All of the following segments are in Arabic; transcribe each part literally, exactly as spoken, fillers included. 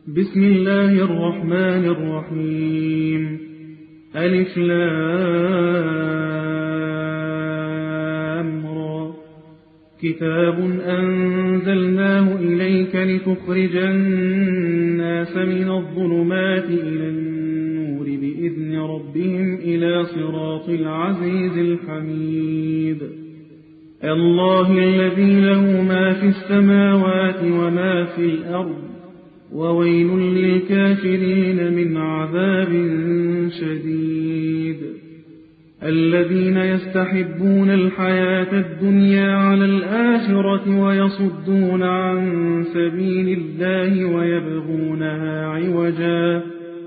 بسم الله الرحمن الرحيم. ألف لام را. كتاب أنزلناه إليك لتخرج الناس من الظلمات إلى النور بإذن ربهم إلى صراط العزيز الحميد. الله الذي له ما في السماوات وما في الأرض، وويل للكافرين من عذاب شديد. الذين يستحبون الحياة الدنيا على الآخرة ويصدون عن سبيل الله ويبغونها عوجا،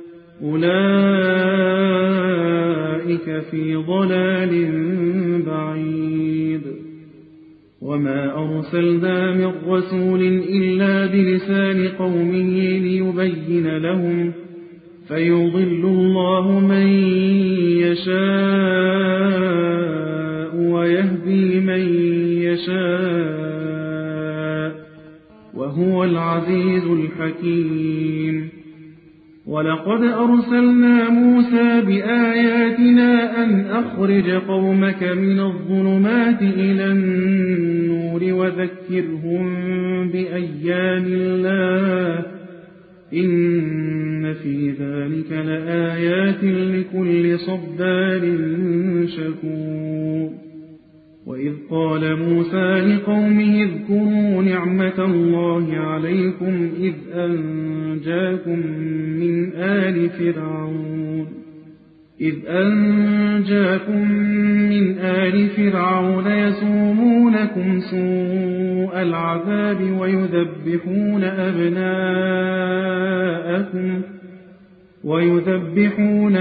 أولئك في ضلال بعيد. وما أرسلنا من رسول إلا بلسان قومه ليبين لهم، فيضل الله من يشاء ويهدي من يشاء، وهو العزيز الحكيم. ولقد أرسلنا موسى بآياتنا أن أخرج قومك من الظلمات إلى النور وذكرهم بأيام الله، إن في ذلك لآيات لكل صبار شكور. وإذ قال موسى لقومه اذكروا نعمة الله عليكم إذ أنجاكم من آل فرعون إذ أنجاكم من آل فرعون يسومونكم سوء العذاب ويذبحون أبناءكم ويذبحون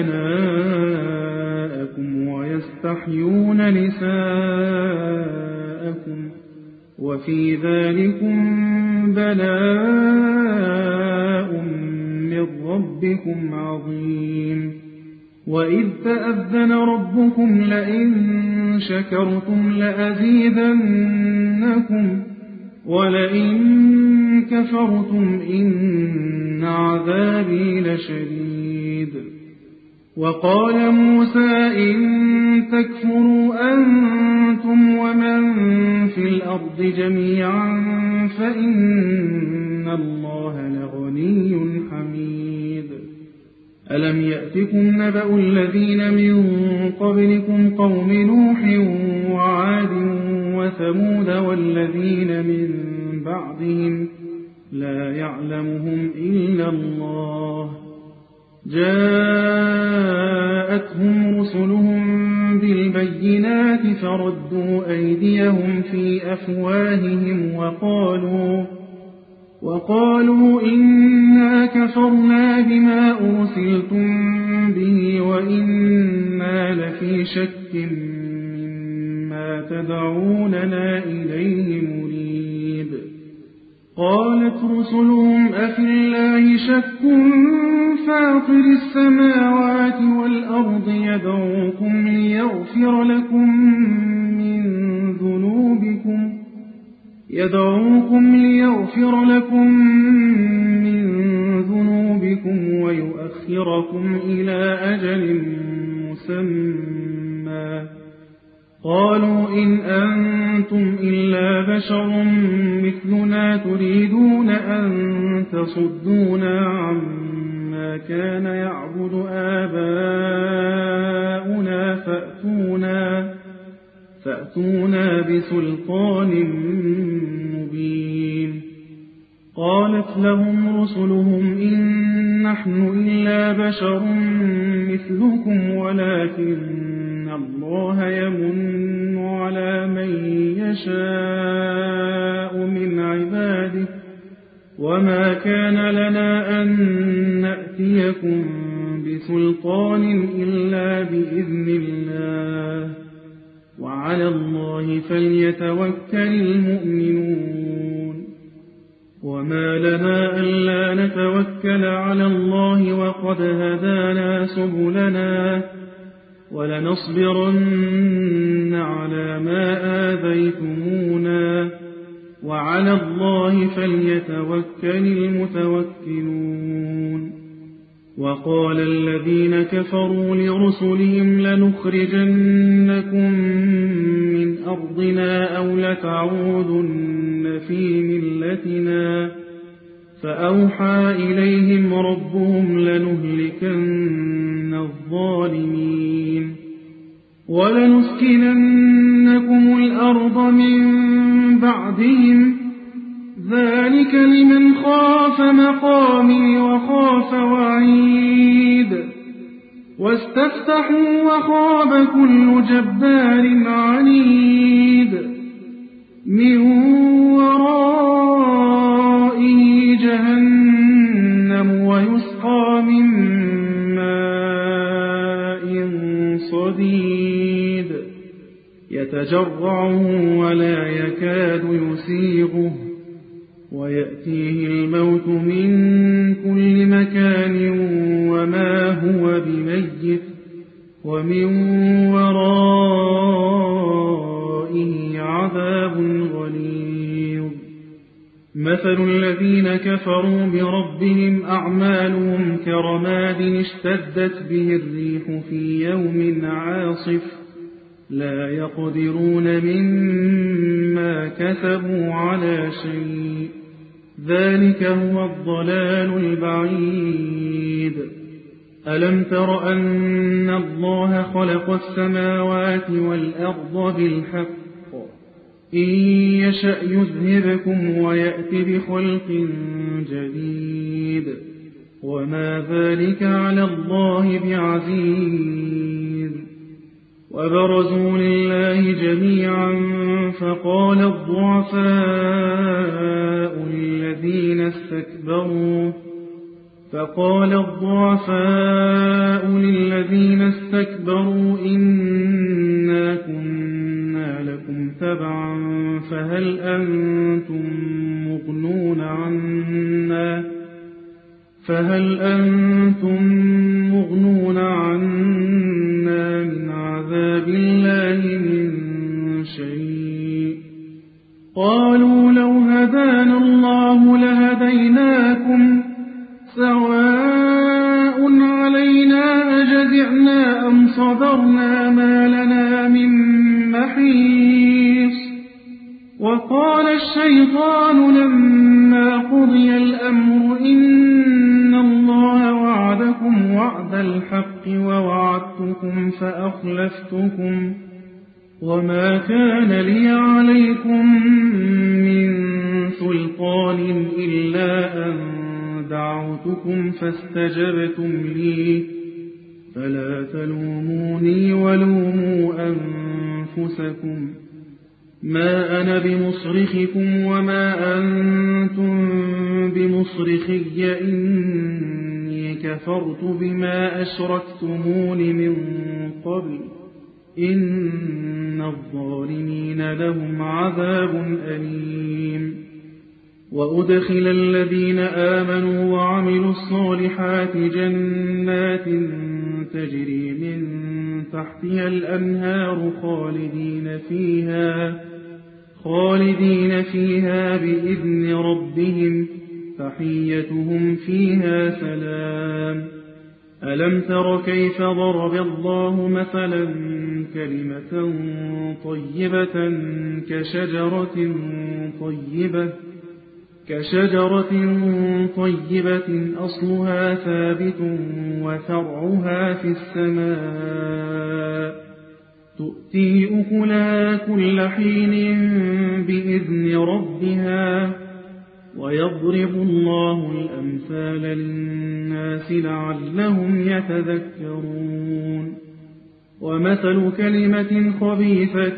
أبناءكم ويستحيون نساءكم، وفي ذلكم بلاء من ربكم عظيم. وإذ تأذن ربكم لئن شكرتم لأزيدنكم ولئن كفرتم إن عذابي لشديد. وقال موسى إن تكفروا أنتم ومن في الأرض جميعا فإن الله لغني حميد. ألم يأتكم نبأ الذين من قبلكم قوم نوح وعاد وثمود والذين من بعدهم لا يعلمهم إلا الله، جاءتهم رسلهم بالبينات فردوا أيديهم في أفواههم وقالوا وقالوا إنا كفرنا بما أرسلتم به وإنا لفي شك مما تدعوننا إليه مريب. قالت رسلهم أفي الله شك فاطر السماوات والأرض يدعوكم ليغفر لكم من ذنوبكم يدعوكم ليغفر لكم من ذنوبكم ويؤخركم إلى أجل مسمى. قالوا إن أنتم إلا بشر مثلنا تريدون أن تصدونا عما كان يعبد آباؤنا فأتونا فأتونا بسلطان مبين. قالت لهم رسلهم إن نحن إلا بشر مثلكم ولكن الله يمن على من يشاء من عباده، وما كان لنا أن نأتيكم بسلطان إلا بإذن الله، وعلى الله فليتوكل المؤمنون. وما لنا ألا نتوكل على الله وقد هدانا سبلنا، ولنصبرن على ما آذيتمونا وعلى الله فليتوكل المتوكلون وقال الذين كفروا لرسلهم لنخرجنكم من أرضنا أو لتعودن في ملتنا فأوحى إليهم ربهم لنهلكن الظالمين ولنسكننكم الأرض من بعدهم ذلك لمن خاف مقامي وخاف وعيد واستفتحوا وخاب كل جبار عنيد من ورائه جهنم ويسقى من ماء صديد يتجرعه ولا يكاد يسيغه ويأتيه الموت من كل مكان وما هو بميت ومن ورائه عذاب غليظ مثل الذين كفروا بربهم أعمالهم كرماد اشتدت به الريح في يوم عاصف لا يقدرون مما كسبوا على شيء ذلك هو الضلال البعيد ألم تر أن الله خلق السماوات والأرض بالحق إن يشأ يذهبكم ويأتي بخلق جديد وما ذلك على الله بعزيز وبرزوا لله جميعا فقال الضعفاء للذين استكبروا فقال الضعفاء للذين استكبروا إنا كنا لكم تبعا فهل أنتم مغنون عنا فهل أنتم مغنون عنا من عذاب الله من شيء قالوا لو هدانا الله لهديناكم سواء علينا أجزعنا أم صبرنا ما لنا من محيص وقال الشيطان لما قضي الأمر إن الله وعدكم وعد الحق ووعدتكم فأخلفتكم وما كان لي عليكم من سلطان إلا أن دعوتكم فاستجبتم لي فلا تلوموني ولوموا أنفسكم ما أنا بمصرخكم وما أنتم بمصرخي إني كفرت بما أشركتمون من قبل إن الظالمين لهم عذاب أليم وأدخل الذين آمنوا وعملوا الصالحات جنات تجري من تحتها الأنهار خالدين فيها خالدين فيها بإذن ربهم تحيتهم فيها سلام ألم تر كيف ضرب الله مثلا كلمة طيبة كشجرة طيبة كشجرة طيبة أصلها ثابت وفرعها في السماء تؤتي أكلها كل حين بإذن ربها ويضرب الله الأمثال للناس لعلهم يتذكرون ومثل كلمة خبيثة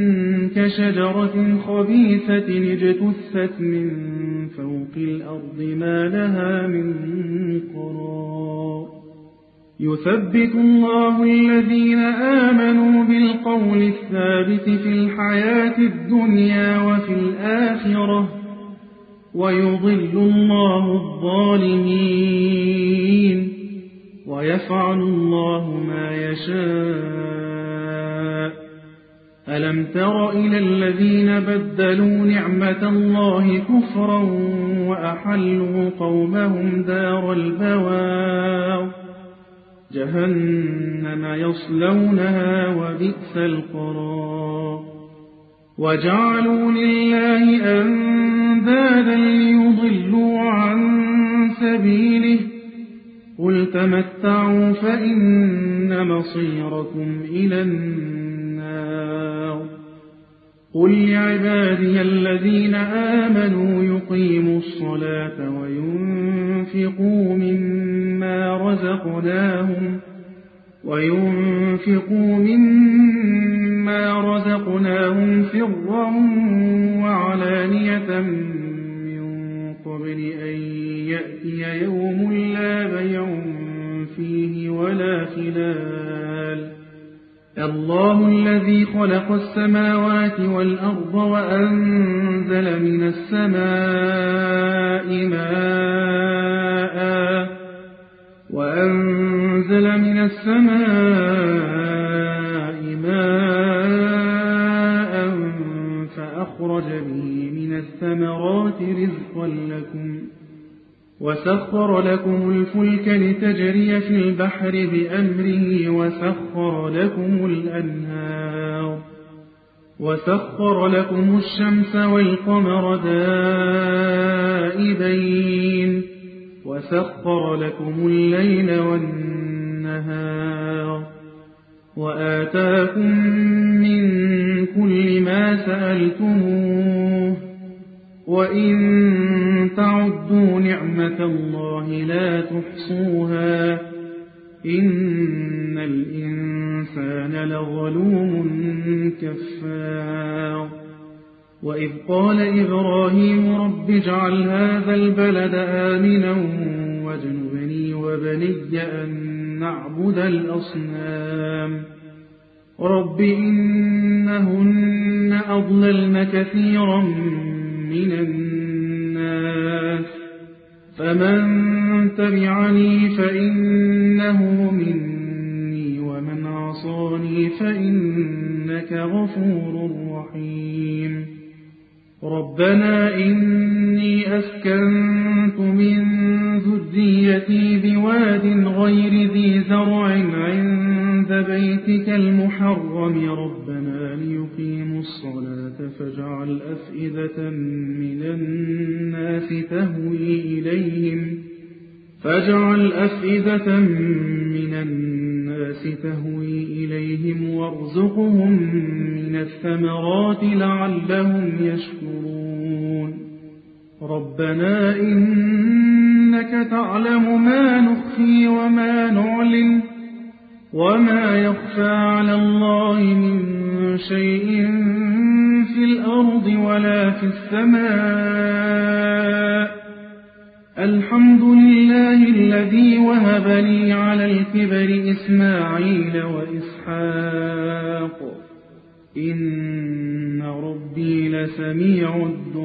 كشجرة خبيثة اجتثت من فوق الأرض ما لها من قرار يثبت الله الذين آمنوا بالقول الثابت في الحياة الدنيا وفي الآخرة ويضل الله الظالمين ويفعل الله ما يشاء ألم تر إلى الذين بدلوا نعمة الله كفرا وأحلوا قومهم دار البوار جهنم يصلونها وبئس القرار وجعلوا لله أندادا ليضلوا عن سبيله قل تمتعوا فإن مصيركم إلى النار قل لعبادي الذين آمنوا يقيموا الصلاة وينفقوا مما رزقناهم وينفقوا مما رزقناهم سرا وعلانية من قبل أن يأتي يوم لا بيع فيه ولا خلال الله الذي خلق السماوات والأرض وأنزل من السماء ماء وأنزل من السماء ماء فأخرج به من الثمرات رزقا لكم وسخر لكم الفلك لتجري في البحر بأمره وسخر لكم الأنهار وسخر لكم الشمس والقمر دائبين وسخر لكم الليل والنهار وآتاكم من كل ما سألتموه وإن تعدوا نعمة الله لا تحصوها إن الإنسان لظلوم كفار وإذ قال إبراهيم رب اجعل هذا البلد آمنا واجنبني وبني أن نعبد الأصنام رب إنهن أضللن كثيرا من الناس فمن تبعني فإنه مني ومن عصاني فإنك غفور رحيم ربنا إني أسكنت من ذريتي بواد غير ذي زرع عند بيتك المحرم ربنا ليقيموا الصلاة فاجعل أفئدة من الناس تهوي إليهم فاجعل أفئدة من الناس تهوي إليهم وارزقهم من الثمرات لعلهم يشكرون ربنا إنك تعلم ما نخفي وما نعلن وما يخفى على الله من شيء في الأرض ولا في السماء الحمد لله الذي وهب لي على الكبر إسماعيل وإسحاق إن ربي لسميع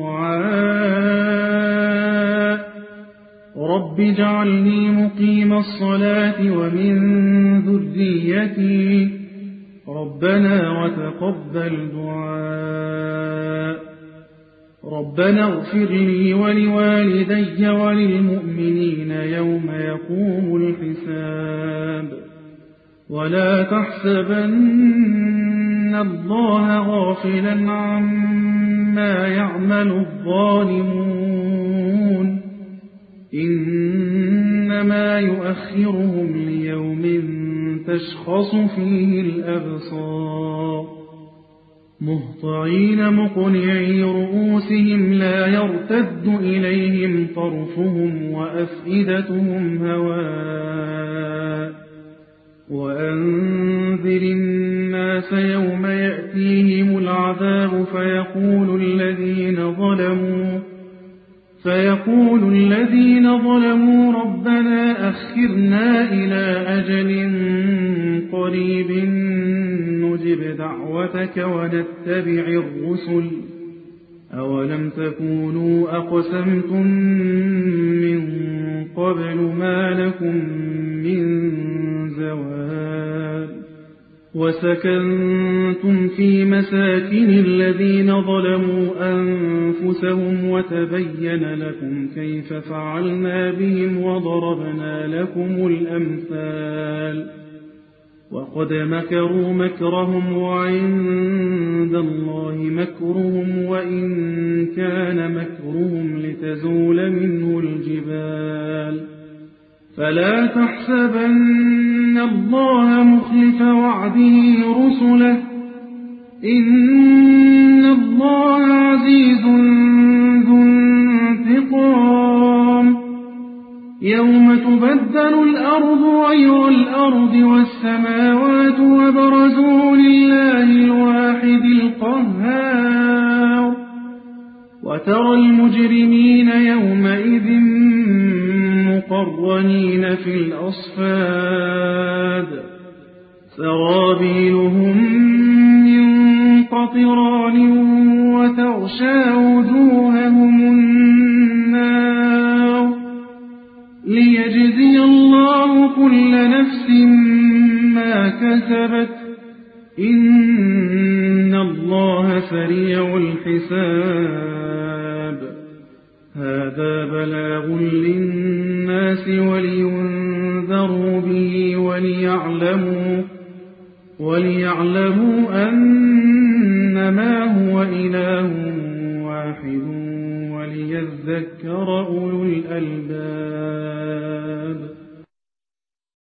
الدعاء رب اجعلني مقيم الصلاة ومن ذريتي ربنا وتقبل دعاء ربنا اغفر لي ولوالدي وللمؤمنين يوم يقوم الحساب ولا تحسبن الله غافلا عما يعمل الظالمون إنما يؤخرهم ليوم تشخص فيه الأبصار مهطعين مقنعي رؤوسهم لا يرتد إليهم طرفهم وأفئدتهم هواء وأنذر الناس يوم يأتيهم العذاب فيقول الذين ظلموا فيقول الذين ظلموا ربنا أخرنا إلى أجل قريب نجب دعوتك ونتبع الرسل أولم تكونوا أقسمتم من قبل ما لكم من زوال وسكنتم في مساكن الذين ظلموا أنفسهم وتبين لكم كيف فعلنا بهم وضربنا لكم الأمثال وقد مكروا مكرهم وعند الله مكرهم وإن كان مكرهم لتزول منه الجبال فلا تحسبن الله مخلف وعده رسله إن الله عزيز ذو انتقام يوم تبدل الأرض غير الأرض والسماوات وبرزوا لله الواحد القهار وترى المجرمين يومئذ مقرنين في الأصفاد سرابيلهم من قطران وتغشى وجوههم النار ليجزي الله كل نفس ما كسبت إن الله سريع الحساب هذا بلاغ للناس ولينذروا به وليعلموا وليعلموا أنما هو إله واحد وليذكر أولو الألباب